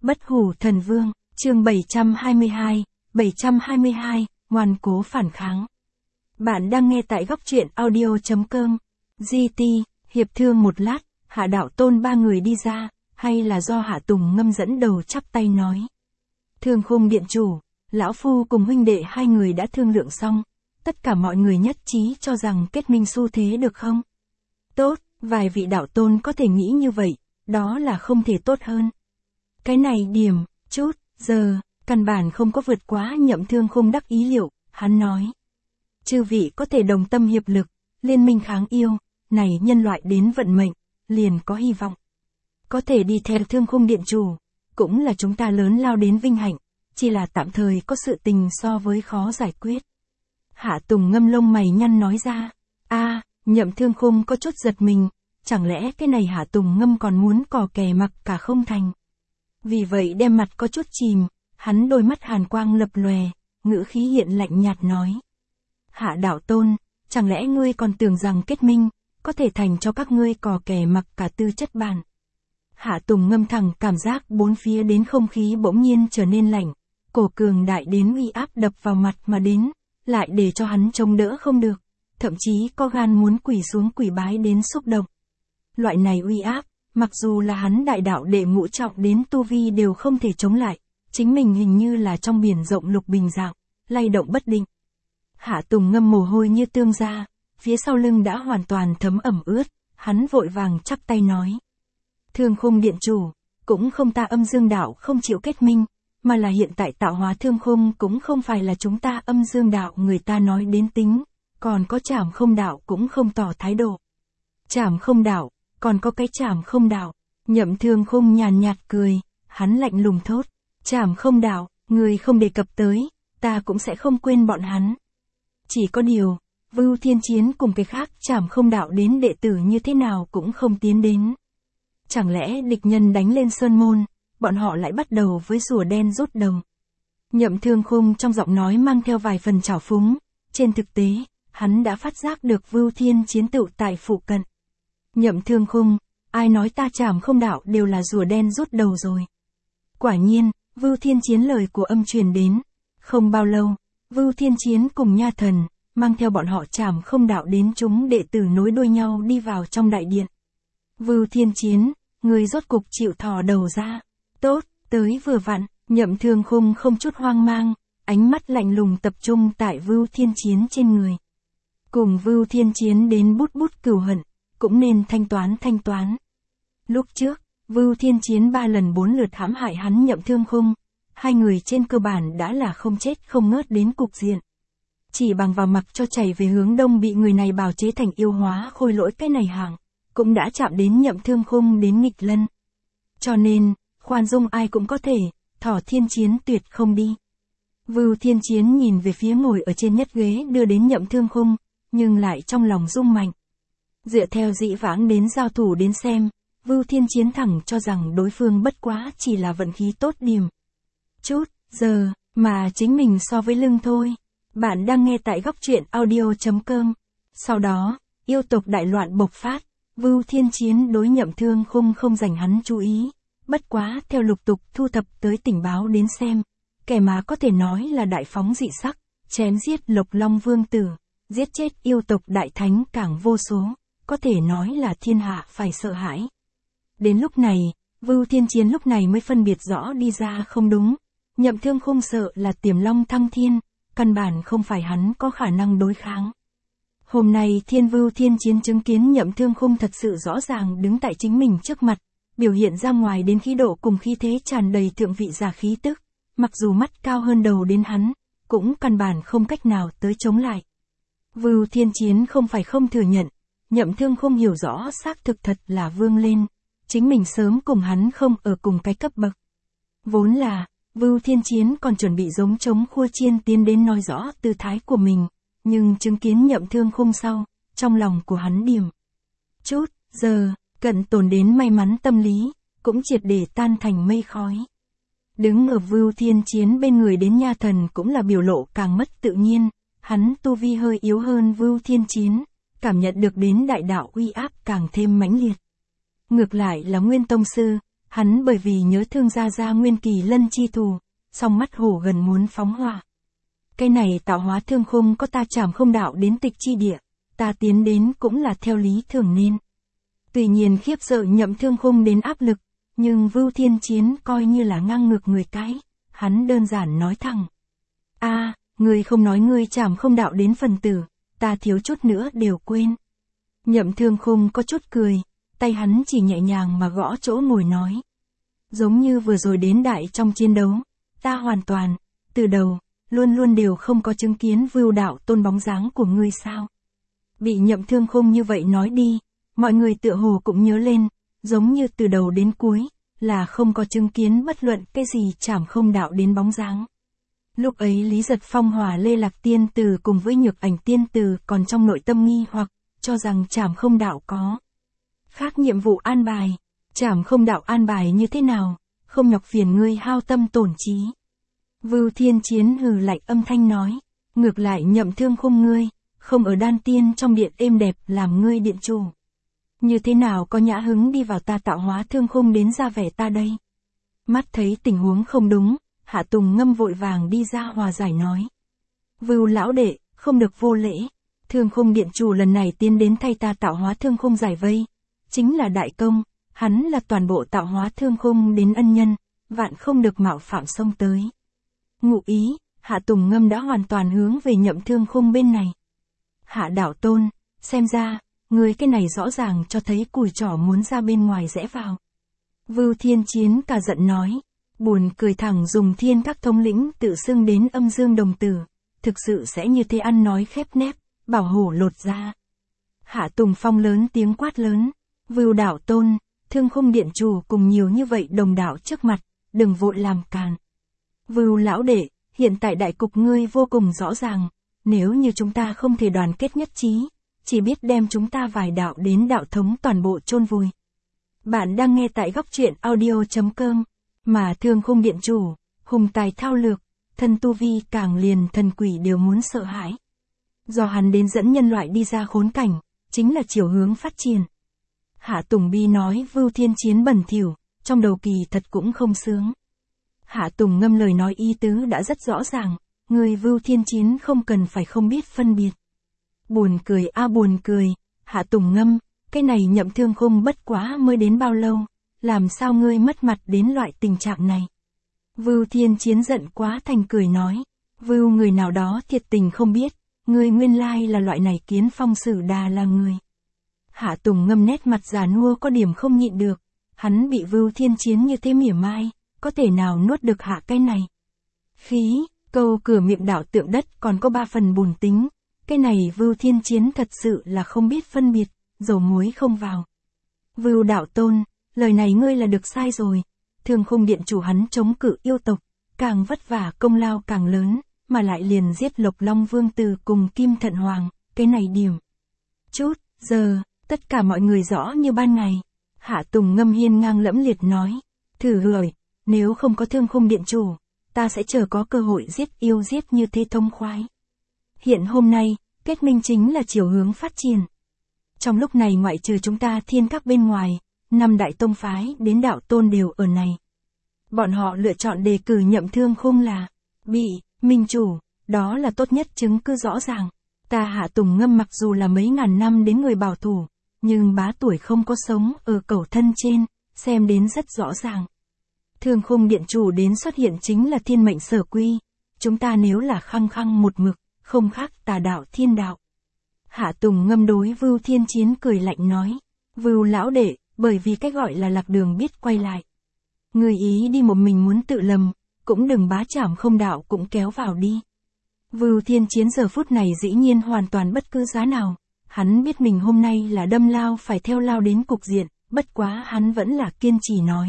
Bất hủ thần vương, chương 722, ngoan cố phản kháng. Bạn đang nghe tại góc truyện audio.com. GT, hiệp thương một lát, Hạ Đạo Tôn ba người đi ra, hay là do Hạ Tùng Ngâm dẫn đầu chắp tay nói. Thương Khung điện chủ, lão phu cùng huynh đệ hai người đã thương lượng xong, tất cả mọi người nhất trí cho rằng kết minh xu thế được không? Tốt, vài vị đạo tôn có thể nghĩ như vậy, đó là không thể tốt hơn. Cái này điểm, chút, giờ, căn bản không có vượt quá Nhậm Thương Khung đắc ý liệu, hắn nói. Chư vị có thể đồng tâm hiệp lực, liên minh kháng yêu, này nhân loại đến vận mệnh, liền có hy vọng. Có thể đi theo Thương Khung điện chủ, cũng là chúng ta lớn lao đến vinh hạnh, chỉ là tạm thời có sự tình so với khó giải quyết. Hạ Tùng Ngâm lông mày nhăn nói ra, Nhậm Thương Khung có chút giật mình, chẳng lẽ cái này Hạ Tùng Ngâm còn muốn cò kè mặc cả không thành. Vì vậy đem mặt có chút chìm, hắn đôi mắt hàn quang lập lòe, ngữ khí hiện lạnh nhạt nói. Hạ Đạo Tôn, chẳng lẽ ngươi còn tưởng rằng kết minh, có thể thành cho các ngươi cò kè mặc cả tư chất bản. Hạ Tùng Ngâm thẳng cảm giác bốn phía đến không khí bỗng nhiên trở nên lạnh, cổ cường đại đến uy áp đập vào mặt mà đến, lại để cho hắn chống đỡ không được, thậm chí có gan muốn quỳ xuống quỳ bái đến xúc động. Loại này uy áp, mặc dù là hắn đại đạo đệ ngũ trọng đến tu vi đều không thể chống lại, chính mình hình như là trong biển rộng lục bình dạng, lay động bất định. Hạ Tùng Ngâm mồ hôi như tương ra, phía sau lưng đã hoàn toàn thấm ẩm ướt, hắn vội vàng chắp tay nói. Thương Khung điện chủ, cũng không ta âm dương đạo không chịu kết minh, mà là hiện tại tạo hóa Thương Khung cũng không phải là chúng ta âm dương đạo người ta nói đến tính, còn có Trảm Không đạo cũng không tỏ thái độ. Trảm Không đạo, còn có cái Trảm Không đạo. Nhậm Thương Khung nhàn nhạt cười, hắn lạnh lùng thốt. Trảm Không đạo, người không đề cập tới, ta cũng sẽ không quên bọn hắn. Chỉ có điều, Vưu Thiên Chiến cùng cái khác Trảm Không đạo đến đệ tử như thế nào cũng không tiến đến. Chẳng lẽ địch nhân đánh lên sơn môn, bọn họ lại bắt đầu với rùa đen rút đầu. Nhậm Thương Khung trong giọng nói mang theo vài phần trào phúng, trên thực tế, hắn đã phát giác được Vưu Thiên Chiến tựu tại phụ cận. Nhậm Thương Khung, ai nói ta Trảm Không đạo đều là rùa đen rút đầu rồi. Quả nhiên, Vưu Thiên Chiến lời của âm truyền đến. Không bao lâu, Vưu Thiên Chiến cùng Nha Thần, mang theo bọn họ Trảm Không đạo đến chúng đệ tử nối đuôi nhau đi vào trong đại điện. Vưu Thiên Chiến, người rốt cục chịu thò đầu ra. Tốt, tới vừa vặn, Nhậm Thương Khung không chút hoang mang, ánh mắt lạnh lùng tập trung tại Vưu Thiên Chiến trên người. Cùng Vưu Thiên Chiến đến bút bút cừu hận, cũng nên thanh toán. Lúc trước, Vưu Thiên Chiến 3 lần 4 lượt hãm hại hắn Nhậm Thương Khung, hai người trên cơ bản đã là không chết không ngớt đến cục diện. Chỉ bằng vào mặc cho chảy về hướng đông bị người này bào chế thành yêu hóa khôi lỗi cái này hàng, cũng đã chạm đến Nhậm Thương Khung đến nghịch lân. Cho nên, khoan dung ai cũng có thể, Thỏ Thiên Chiến tuyệt không đi. Vưu Thiên Chiến nhìn về phía ngồi ở trên nhất ghế đưa đến Nhậm Thương Khung, nhưng lại trong lòng rung mạnh. Dựa theo dĩ vãng đến giao thủ đến xem, Vưu Thiên Chiến thẳng cho rằng đối phương bất quá chỉ là vận khí tốt điểm. Chút, giờ, mà chính mình so với lưng thôi. Bạn đang nghe tại góc truyện audio.com. Sau đó, yêu tộc đại loạn bộc phát, Vưu Thiên Chiến đối Nhậm Thương Khung không dành hắn chú ý. Bất quá theo lục tục thu thập tới tình báo đến xem, kẻ mà có thể nói là đại phóng dị sắc, chém giết Lộc Long Vương Tử, giết chết yêu tộc đại thánh càng vô số, có thể nói là thiên hạ phải sợ hãi. Đến lúc này, Vưu Thiên Chiến lúc này mới phân biệt rõ đi ra không đúng. Nhậm Thương Khung sợ là Tiềm Long thăng thiên, căn bản không phải hắn có khả năng đối kháng. Hôm nay Vưu Thiên Chiến chứng kiến Nhậm Thương Khung thật sự rõ ràng đứng tại chính mình trước mặt, biểu hiện ra ngoài đến khí độ cùng khí thế tràn đầy thượng vị giả khí tức, mặc dù mắt cao hơn đầu đến hắn, cũng căn bản không cách nào tới chống lại. Vưu Thiên Chiến không phải không thừa nhận, Nhậm Thương Khung hiểu rõ xác thực thật là vươn lên, chính mình sớm cùng hắn không ở cùng cái cấp bậc. Vốn là, Vưu Thiên Chiến còn chuẩn bị giống trống khua chiên tiến đến nói rõ tư thái của mình, nhưng chứng kiến Nhậm Thương Khung sau, trong lòng của hắn điểm. Chút, giờ, cận tồn đến may mắn tâm lý, cũng triệt để tan thành mây khói. Đứng ở Vưu Thiên Chiến bên người đến Nha Thần cũng là biểu lộ càng mất tự nhiên, hắn tu vi hơi yếu hơn Vưu Thiên Chiến, cảm nhận được đến đại đạo uy áp càng thêm mãnh liệt. Ngược lại là Nguyên Tông Sư, Hắn bởi vì nhớ thương Gia Gia nguyên kỳ lân chi thù, song mắt hổ gần muốn phóng hỏa. Cái này tạo hóa thương khung có ta trảm không đạo đến tịch chi địa, ta tiến đến cũng là theo lý thường nên. Tuy nhiên khiếp sợ Nhậm Thương Khung đến áp lực, nhưng Vưu Thiên Chiến coi như là ngang ngược người cái, hắn đơn giản nói thẳng. Ngươi không nói ngươi trảm không đạo đến phần tử, ta thiếu chút nữa đều quên. Nhậm Thương Khung có chút cười, tay hắn chỉ nhẹ nhàng mà gõ chỗ ngồi nói. Giống như vừa rồi đến đại trong chiến đấu, ta hoàn toàn, từ đầu, luôn luôn đều không có chứng kiến Vưu đạo tôn bóng dáng của ngươi sao. Bị Nhậm Thương Khung như vậy nói đi, mọi người tựa hồ cũng nhớ lên, giống như từ đầu đến cuối, là không có chứng kiến bất luận cái gì trảm không đạo đến bóng dáng. Lúc ấy Lý Giật Phong hòa Lê Lạc Tiên Từ cùng với Nhược Ảnh Tiên Từ còn trong nội tâm nghi hoặc, cho rằng trảm không đạo có khác nhiệm vụ an bài, trảm không đạo an bài như thế nào, không nhọc phiền ngươi hao tâm tổn trí. Vưu Thiên Chiến hừ lạnh âm thanh nói, ngược lại Nhậm Thương Khung ngươi, không ở đan tiên trong điện êm đẹp làm ngươi điện chủ. Như thế nào có nhã hứng đi vào ta tạo hóa thương khung đến ra vẻ ta đây. Mắt thấy tình huống không đúng, Hạ Tùng Ngâm vội vàng đi ra hòa giải nói. Vưu lão đệ, không được vô lễ, thương khung điện chủ lần này tiến đến thay ta tạo hóa thương khung giải vây. Chính là đại công, hắn là toàn bộ tạo hóa thương khung đến ân nhân, vạn không được mạo phạm xông tới. Ngụ ý, Hạ Tùng Ngâm đã hoàn toàn hướng về Nhậm Thương Khung bên này. Hạ đạo tôn, xem ra, người cái này rõ ràng cho thấy cùi trỏ muốn ra bên ngoài rẽ vào. Vưu Thiên Chiến cả giận nói, buồn cười thẳng dùng thiên các thống lĩnh tự xưng đến âm dương đồng tử, thực sự sẽ như thế ăn nói khép nép, bảo hổ lột ra. Hạ Tùng Phong lớn tiếng quát lớn, Vưu đạo tôn, Thương Khung điện chủ cùng nhiều như vậy đồng đạo trước mặt, đừng vội làm càn. Vưu lão đệ, hiện tại đại cục ngươi vô cùng rõ ràng, nếu như chúng ta không thể đoàn kết nhất trí, chỉ biết đem chúng ta vài đạo đến đạo thống toàn bộ chôn vùi. Bạn đang nghe tại góc truyện audio.com, mà Thương Khung điện chủ, hùng tài thao lược, thân tu vi càng liền thần quỷ đều muốn sợ hãi. Do hắn đến dẫn nhân loại đi ra khốn cảnh, chính là chiều hướng phát triển. Hạ Tùng Bi nói Vưu Thiên Chiến bẩn thỉu, trong đầu kỳ thật cũng không sướng. Hạ Tùng Ngâm lời nói ý tứ đã rất rõ ràng, người Vưu Thiên Chiến không cần phải không biết phân biệt. Buồn cười buồn cười, Hạ Tùng Ngâm, cái này Nhậm Thương Khung bất quá mới đến bao lâu, làm sao ngươi mất mặt đến loại tình trạng này. Vưu Thiên Chiến giận quá thành cười nói, Vưu người nào đó thiệt tình không biết, ngươi nguyên lai là loại này kiến phong sử đà là người. Hạ Tùng Ngâm nét mặt già nua có điểm không nhịn được, hắn bị Vưu Thiên Chiến như thế mỉa mai, có thể nào nuốt được hạ cái này. Khí, câu cửa miệng đảo tượng đất còn có 3 phần bùn tính, cái này Vưu Thiên Chiến thật sự là không biết phân biệt, dầu muối không vào. Vưu đạo tôn, lời này ngươi là được sai rồi, Thương Khung điện chủ hắn chống cự yêu tộc, càng vất vả công lao càng lớn, mà lại liền giết Lộc Long Vương Từ cùng Kim Thận Hoàng, cái này điểm. Chút, giờ, tất cả mọi người rõ như ban ngày. Hạ Tùng Ngâm hiên ngang lẫm liệt nói, thử hửi, nếu không có Thương Khung điện chủ, ta sẽ chờ có cơ hội giết yêu giết như thế thông khoái. Hiện hôm nay, kết minh chính là chiều hướng phát triển. Trong lúc này ngoại trừ chúng ta thiên các bên ngoài, 5 đại tông phái đến đạo tôn đều ở này. Bọn họ lựa chọn đề cử Nhậm Thương Khung là minh chủ, đó là tốt nhất chứng cứ rõ ràng. Ta Hạ Tùng Ngâm mặc dù là mấy ngàn năm đến người bảo thủ, nhưng bá tuổi không có sống ở cẩu thân trên, xem đến rất rõ ràng. Thương Khung điện chủ đến xuất hiện chính là thiên mệnh sở quy, chúng ta nếu là khăng khăng một mực, không khác tà đạo thiên đạo. Hạ Tùng Ngâm đối Vưu Thiên Chiến cười lạnh nói, Vưu lão đệ, bởi vì cái gọi là lạc đường biết quay lại. Người ý đi một mình muốn tự lầm, cũng đừng bá trảm không đạo cũng kéo vào đi. Vưu Thiên Chiến giờ phút này dĩ nhiên hoàn toàn bất cứ giá nào, hắn biết mình hôm nay là đâm lao phải theo lao đến cục diện, bất quá hắn vẫn là kiên trì nói.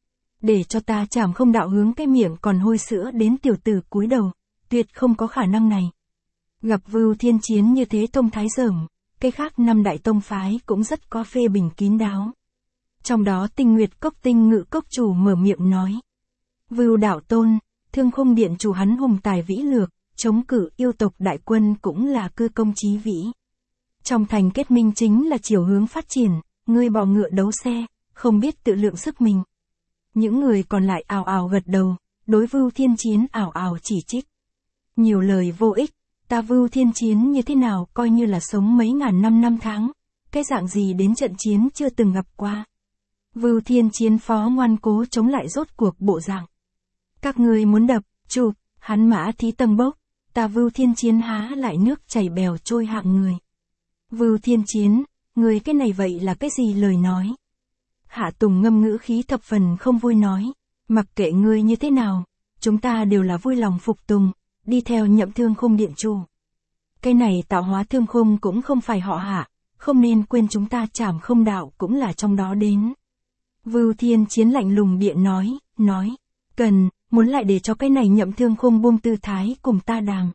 Để cho ta trảm không đạo hướng cái miệng còn hôi sữa đến tiểu tử cúi đầu, tuyệt không có khả năng này. Gặp Vưu Thiên Chiến như thế tông thái dởm, cái khác 5 đại tông phái cũng rất có phê bình kín đáo. Trong đó Tinh Nguyệt Cốc Tinh Ngự Cốc chủ mở miệng nói. Vưu đạo tôn, Thương Khung điện chủ hắn hùng tài vĩ lược, chống cự yêu tộc đại quân cũng là cư công chí vĩ. Trong thành kết minh chính là chiều hướng phát triển, ngươi bò ngựa đấu xe, không biết tự lượng sức mình. Những người còn lại ào ào gật đầu, đối Vưu Thiên Chiến ào ào chỉ trích. Nhiều lời vô ích, ta Vưu Thiên Chiến như thế nào coi như là sống mấy ngàn năm tháng, cái dạng gì đến trận chiến chưa từng gặp qua. Vưu Thiên Chiến phó ngoan cố chống lại rốt cuộc bộ dạng. Các ngươi muốn đập, chụp, hắn mã thí tầng bốc, ta Vưu Thiên Chiến há lại nước chảy bèo trôi hạng người. Vưu Thiên Chiến, người cái này vậy là cái gì lời nói? Hạ Tùng ngâm ngữ khí thập phần không vui nói, mặc kệ ngươi như thế nào, chúng ta đều là vui lòng phục tùng, đi theo Nhậm Thương Khung điện chủ. Cái này tạo hóa Thương Khung cũng không phải họ Hạ, không nên quên chúng ta Trảm Không đạo cũng là trong đó đến. Vưu Thiên Chiến lạnh lùng điện nói, cần, muốn lại để cho cái này Nhậm Thương Khung buông tư thái cùng ta đàm.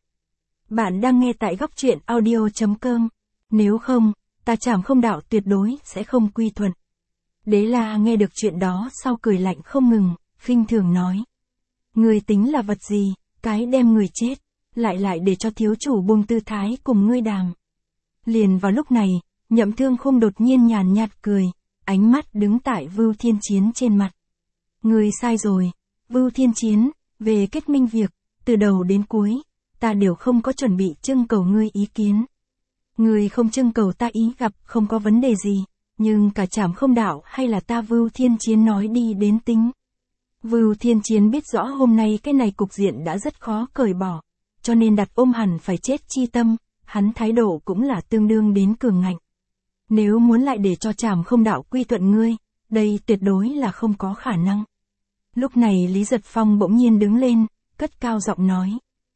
Bạn đang nghe tại góc truyện audio.com, nếu không, ta Trảm Không đạo tuyệt đối sẽ không quy thuận. Đế La nghe được chuyện đó sau cười lạnh không ngừng, khinh thường nói. Ngươi tính là vật gì, cái đem người chết, lại để cho thiếu chủ buông tư thái cùng ngươi đàm. Liền vào lúc này, Nhậm Thương Khung đột nhiên nhàn nhạt cười, ánh mắt đứng tại Vưu Thiên Chiến trên mặt. Ngươi sai rồi, Vưu Thiên Chiến, về kết minh việc, từ đầu đến cuối, ta đều không có chuẩn bị trưng cầu ngươi ý kiến. Ngươi không trưng cầu ta ý gặp không có vấn đề gì, nhưng cả Trảm Không đạo hay là ta Vưu Thiên Chiến nói đi đến tính. Vưu Thiên Chiến biết rõ hôm nay cái này cục diện đã rất khó cởi bỏ, cho nên đặt ôm hẳn phải chết chi tâm, hắn thái độ cũng là tương đương đến cường ngạnh. Nếu muốn lại để cho Trảm Không đạo quy thuận ngươi, đây tuyệt đối là không có khả năng. Lúc này Lý Giật Phong bỗng nhiên đứng lên, cất cao giọng nói.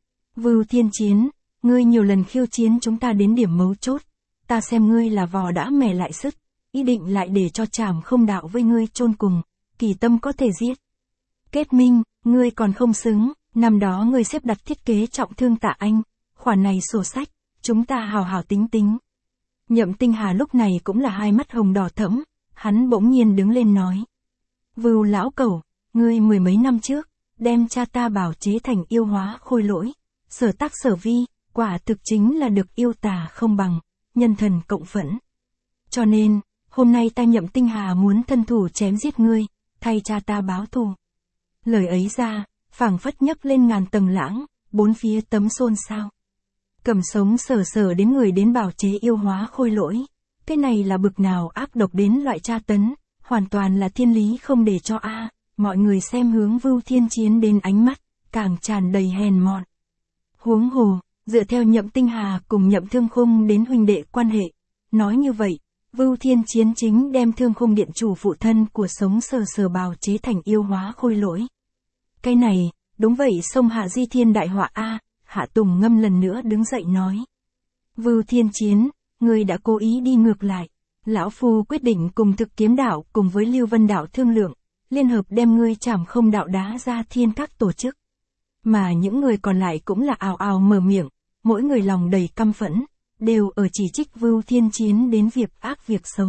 Vưu Thiên Chiến, ngươi nhiều lần khiêu chiến chúng ta đến điểm mấu chốt, ta xem ngươi là vò đã mè lại sức, ý định lại để cho Trảm Không đạo với ngươi chôn cùng, kỳ tâm có thể giết. Kết minh, ngươi còn không xứng, năm đó ngươi xếp đặt thiết kế trọng thương Tạ Anh, khoản này sổ sách, chúng ta hào hào tính tính. Nhậm Tinh Hà lúc này cũng là hai mắt hồng đỏ thẫm, hắn bỗng nhiên đứng lên nói. Vưu lão cẩu, ngươi mười mấy năm trước, đem cha ta bảo chế thành yêu hóa khôi lỗi, sở tác sở vi, quả thực chính là được yêu tà không bằng, nhân thần cộng phẫn. Cho nên, hôm nay ta Nhậm Tinh Hà muốn thân thủ chém giết ngươi, thay cha ta báo thù. Lời ấy ra, phảng phất nhấc lên ngàn tầng lãng, bốn phía tấm xôn xao. Cầm sống sờ đến người đến bảo chế yêu hóa khôi lỗi. Cái này là bực nào ác độc đến loại tra tấn, hoàn toàn là thiên lý không để cho a. Mọi người xem hướng Vưu Thiên Chiến đến ánh mắt, càng tràn đầy hèn mọn. Huống hồ, dựa theo Nhậm Tinh Hà cùng Nhậm Thương Khung đến huynh đệ quan hệ. Nói như vậy, Vưu Thiên Chiến chính đem Thương Khung điện chủ phụ thân của sống sờ bào chế thành yêu hóa khôi lỗi. Cái này, đúng vậy xông hạ di thiên đại họa a. Hạ Tùng Ngâm lần nữa đứng dậy nói. Vưu Thiên Chiến, ngươi đã cố ý đi ngược lại. Lão Phu quyết định cùng Thực Kiếm đạo cùng với Lưu Vân đạo thương lượng, liên hợp đem ngươi Trảm Không đạo đá ra thiên các tổ chức. Mà những người còn lại cũng là ào ào mở miệng, mỗi người lòng đầy căm phẫn, đều ở chỉ trích Vưu Thiên Chiến đến việc ác việc xấu.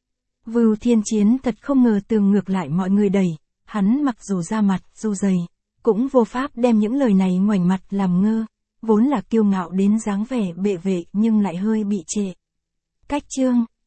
Vưu Thiên Chiến thật không ngờ tường ngược lại mọi người đầy, hắn mặc dù da mặt dù dày, cũng vô pháp đem những lời này ngoảnh mặt làm ngơ, vốn là kiêu ngạo đến dáng vẻ bệ vệ nhưng lại hơi bị trệ. Cách chương